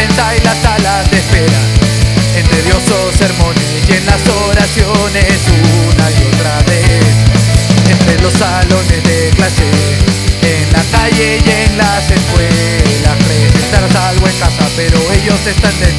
prensa y las salas de espera, en tediosos sermones y en las oraciones una y otra vez, entre los salones de clase, en la calle y en las escuelas. Crees estar a salvo en casa, pero ellos están de